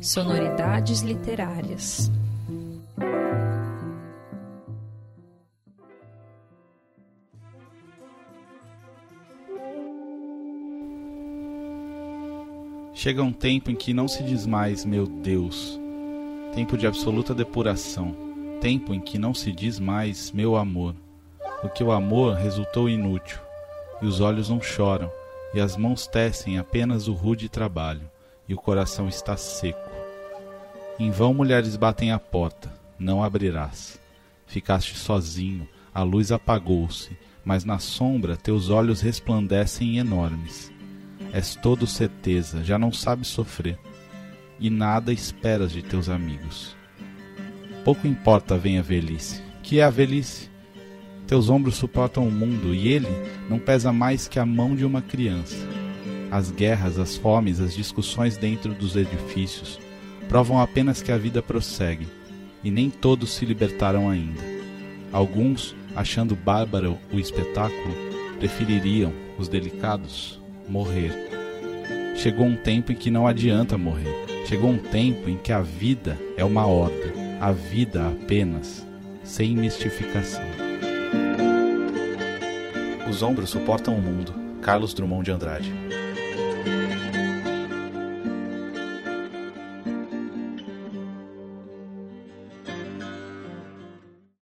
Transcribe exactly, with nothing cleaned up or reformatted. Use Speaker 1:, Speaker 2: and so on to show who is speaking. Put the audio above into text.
Speaker 1: Sonoridades literárias.
Speaker 2: Chega um tempo em que não se diz mais, meu Deus, tempo de absoluta depuração, tempo em que não se diz mais, meu amor, porque o amor resultou inútil, e os olhos não choram, e as mãos tecem apenas o rude trabalho, e o coração está seco. Em vão mulheres batem à porta, não abrirás. Ficaste sozinho, a luz apagou-se, mas na sombra teus olhos resplandecem enormes. És todo certeza, já não sabes sofrer, e nada esperas de teus amigos. Pouco importa vem a velhice. Que é a velhice? Teus ombros suportam o mundo, e ele não pesa mais que a mão de uma criança. As guerras, as fomes, as discussões dentro dos edifícios provam apenas que a vida prossegue, e nem todos se libertaram ainda. Alguns, achando bárbaro o espetáculo, prefeririam, os delicados, morrer. Chegou um tempo em que não adianta morrer. Chegou um tempo em que a vida é uma ordem, a vida apenas, sem mistificação. Os ombros suportam o mundo. Carlos Drummond de Andrade.